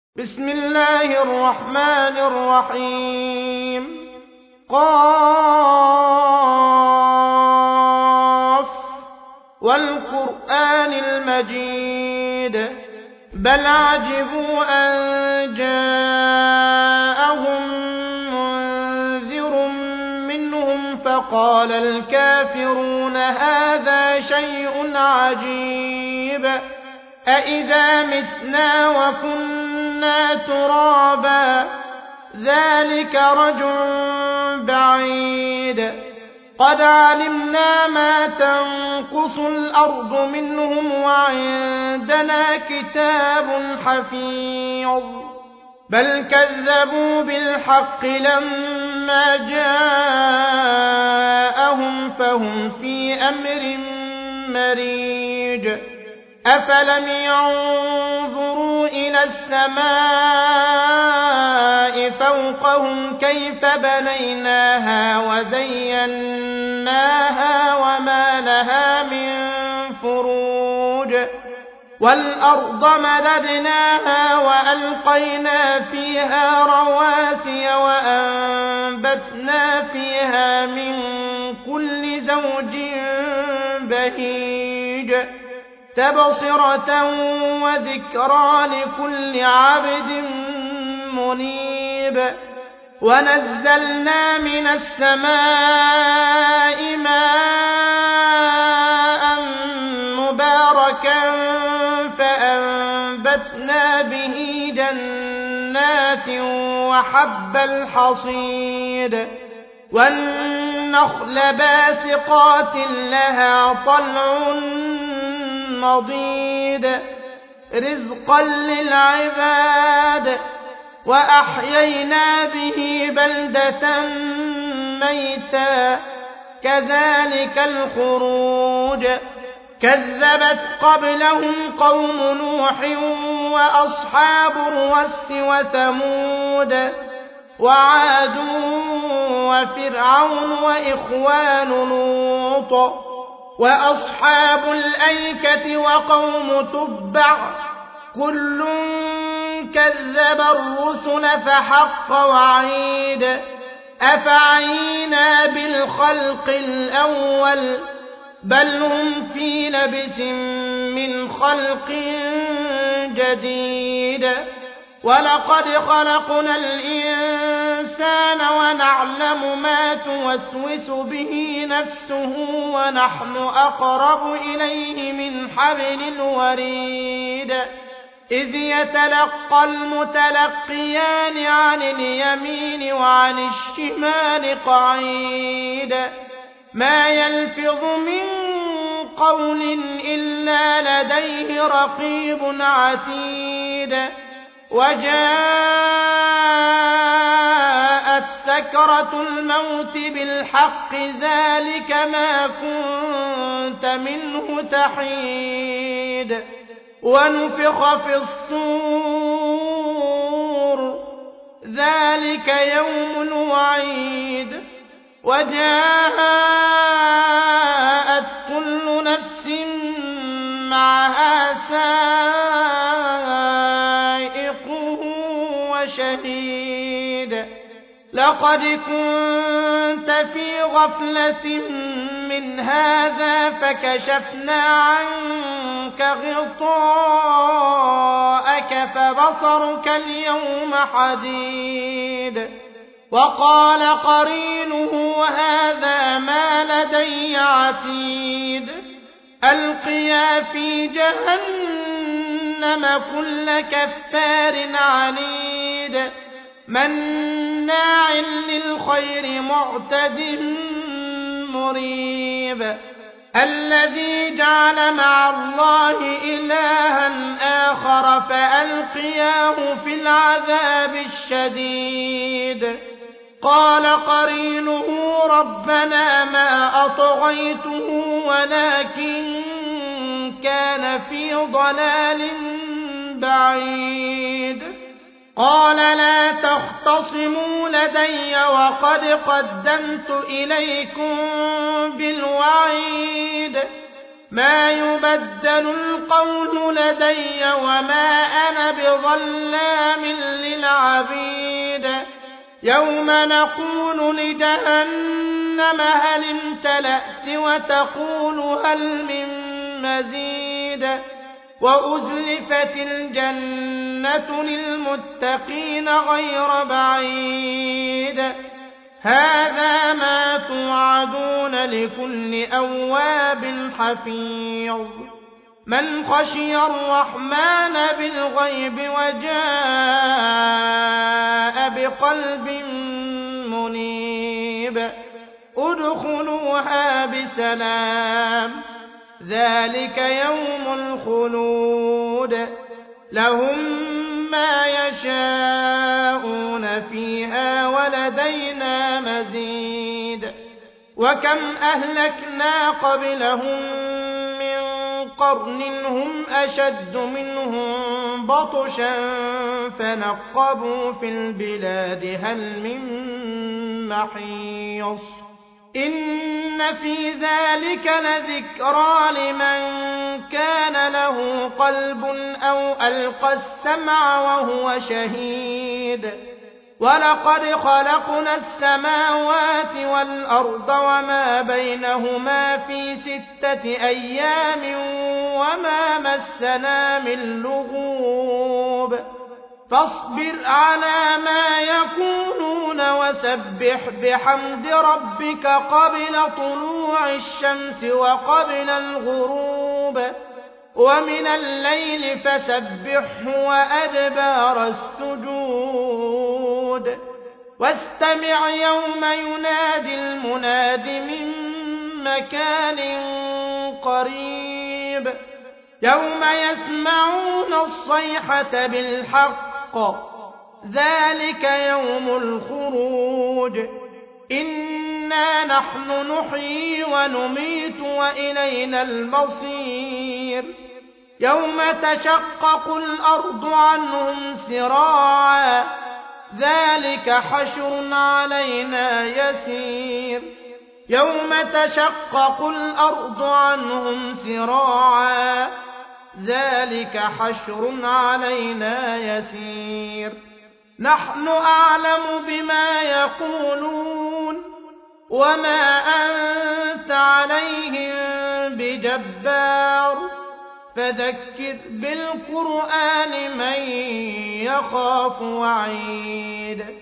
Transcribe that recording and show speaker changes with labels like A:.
A: بسم الله الرحمن الرحيم. قاف والقرآن المجيد بل عجبوا أن جاءهم منذر منهم فقال الكافرون هذا شيء عجيب أإذا متنا وكنا ترابا ذلك رجع بعيد قد علمنا ما تنقص الأرض منهم وعندنا كتاب حفيظ بل كذبوا بالحق لما جاءهم فهم في أمر مريج أفلم ينظروا إلى السماء فوقهم كيف بنيناها وزيناها وما لها من فروج والأرض مددناها وألقينا فيها رواسي وأنبتنا فيها من كل زوج بهيج تبصرة وذكرى لكل عبد منيب ونزلنا من السماء ماء مباركا فأنبتنا به جنات وحب الحصيد والنخل باسقات لها طلع نضيد رزقا للعباد وأحيينا به بلدة ميتا كذلك الخروج كذبت قبلهم قوم نوح وأصحاب الرس وثمود وعاد وفرعون وإخوان لوط وأصحاب الأيكة وقوم تبع كل كذب الرسل فحق وعيد أفعينا بالخلق الأول بل هم في لبس من خلق جديد ولقد خلقنا الإنسان ونعلم ما توسوس به نفسه ونحن أقرب إليه من حبل الوريد إذ يتلقى المتلقيان عن اليمين وعن الشمال قعيد ما يلفظ من قول إلا لديه رقيب عتيد وجاءت سكرة الموت بالحق ذلك ما كنت منه تحيد ونفخ في الصور ذلك يوم الوعيد وجاءت كل نفس معها سائق وشهيد لقد كنت في غفلة من هذا فكشفنا عنك غطاءك فبصرك اليوم حديد وقال قرينه هذا ما لدي عتيد ألقيا في جهنم كل كفار عنيد مناع للخير معتد مريب الذي جعل مع الله إلها آخر فألقياه في العذاب الشديد قال قرينه ربنا ما أطغيته ولكن كان في ضلال بعيد قال لا تختصموا لدي وقد قدمت إليكم بالوعيد ما يبدل القول لدي وما أنا بظلام للعبيد يوم نقول لجهنم هل امتلأت وتقول هل من مزيد وأزلفت الجنة للمتقين غير بعيد هذا ما توعدون لكل أواب حفيظ من خشي الرحمن بالغيب وجاء بقلب منيب ادخلوها بسلام ذلك يوم الخلود لهم ما يشاءون فيها ولدينا مزيد وكم أهلكنا قبلهم من قرن هم أشد منهم بطشا فنقبوا في البلاد هل من محيص إن في ذلك لذكرى لمن كان له قلب أو ألقى السمع وهو شهيد ولقد خلقنا السماوات والأرض وما بينهما في 6 أيام وما مسنا من لغوب فاصبر على ما يقولون وسبح بحمد ربك قبل طلوع الشمس وقبل الغروب ومن الليل فسبحه وأدبار السجود واستمع يوم ينادي المناد من مكان قريب يوم يسمعون الصيحة بالحق ذلك يوم الخروج إنا نحن نحيي ونميت وإلينا المصير يوم تشقق الأرض عنهم سراعا ذلك حشر علينا يسير يوم تشقق الأرض عنهم سراعا ذلك حشر علينا يسير نحن أعلم بما يقولون وما أنت عليهم بجبار فذكر بالقرآن من يخاف وعيد